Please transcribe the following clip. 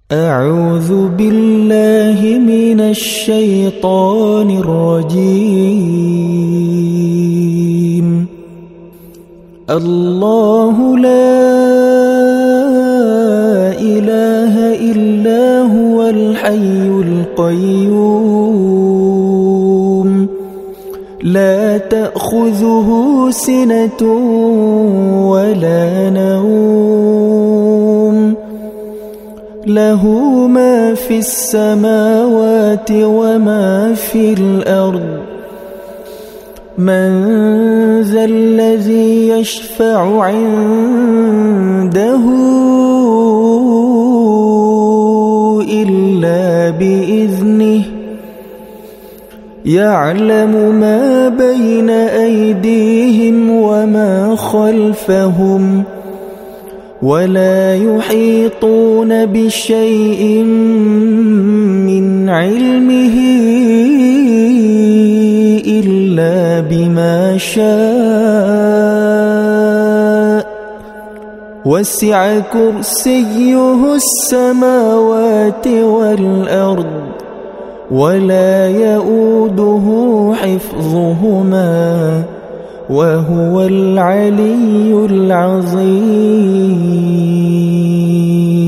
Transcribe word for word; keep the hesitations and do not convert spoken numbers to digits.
أعوذ بالله من الشيطان الرجيم. الله لا إله إلا هو الحي القيوم لا تأخذه سنة ولا نوم له ما في السماوات وما في الأرض من ذا الذي يشفع عنده إلا بإذنه يعلم ما بين أيديهم وما خلفهم ولا يحيطون بشيء من علمه إلا بما شاء وسع كرسيه السماوات والأرض ولا يؤوده حفظهما وهو العلي العظيم.